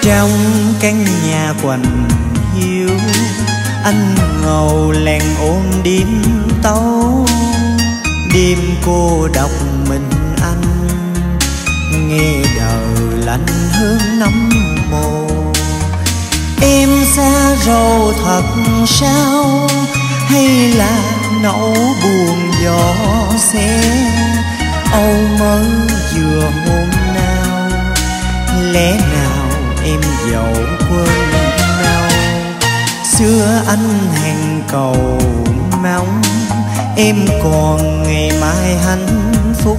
Trong căn nhà quạnh hiu, anh ngầu lèn ôm đêm tấu. Đêm cô độc mình anh, nghe đời lạnh hương nấm mồ. Em xa rầu thật sao, hay là nỗi buồn gió xe. Âu mới vừa hôm nào, lẽ nào em dẫu quên nhau. Xưa anh hẹn cầu mong em còn ngày mai hạnh phúc,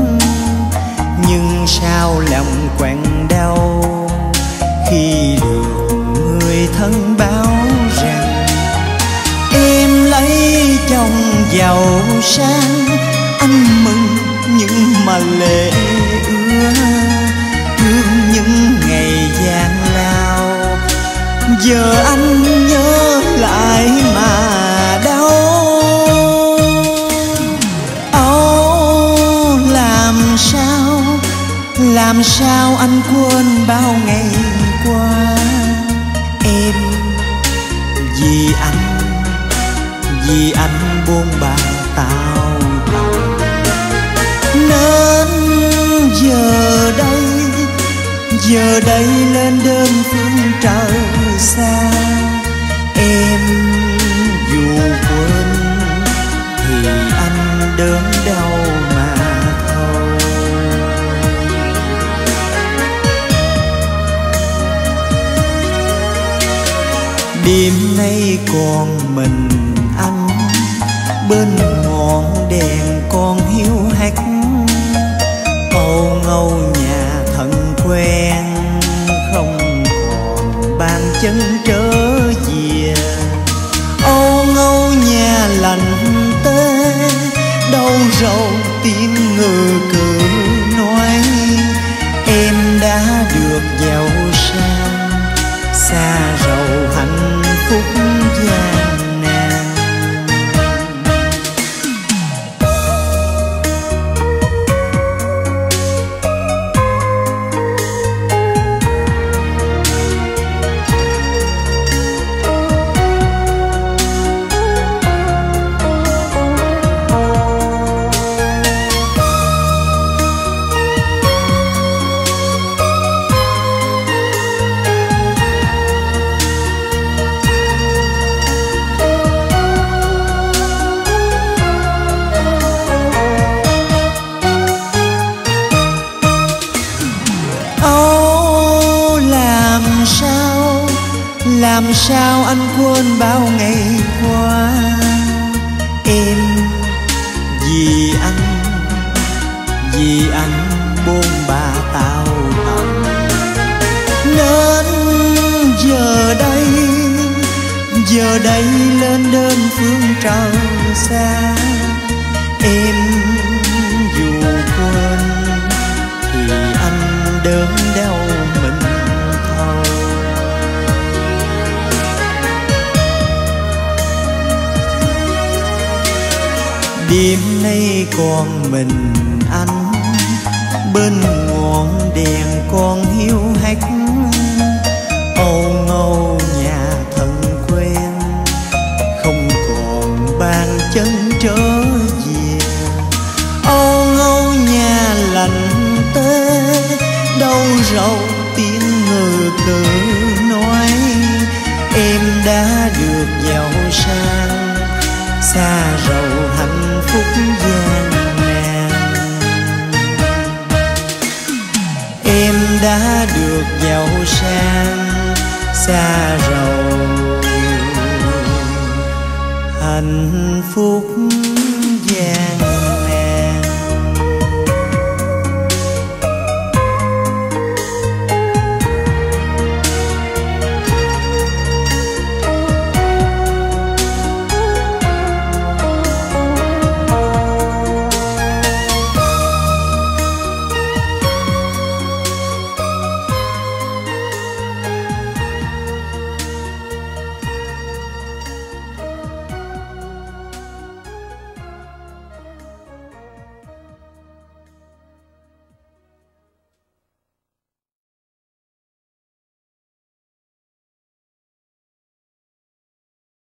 nhưng sao lòng quặn đau khi được người thân báo rằng em lấy chồng giàu sang. Anh mừng nhưng mà lệ ứa, thương những ngày gian lao. Giờ anh nhớ lại mà đau. Âu làm sao anh quên bao ngày qua. Em vì anh buông bà tao tòng, nên giờ đây lên đơn phương trời xa. Em dù quên thì anh đớn đau mà thôi. Đêm nay còn mình anh, bên ngọn đèn còn hiu hắt. Âu ngâu nhà thân quen, không còn bàn chân trở về. Âu ngâu nhà lạnh tê, đâu rầu tiếng ngừ cừ nói. Em đã được giàu sang, xa rầu hạnh phúc gian nan. Làm sao anh quên bao ngày qua. Em vì anh buông bà tao tòng, nên giờ đây lên đơn phương trời xa. Em dù quên thì anh đớn đau mình thôi. Đêm nay còn mình anh, bên ngọn đèn còn hiu hắt. Âu ngâu nhà thân quen, không còn bàn chân trở về. Âu ngâu nhà lạnh tê, đâu rầu tiếng ngừ cừ nói. Em đã được giàu sang, xa rầu hạnh phúc gian nan. Em đã được giàu sang, xa rầu hạnh phúc gian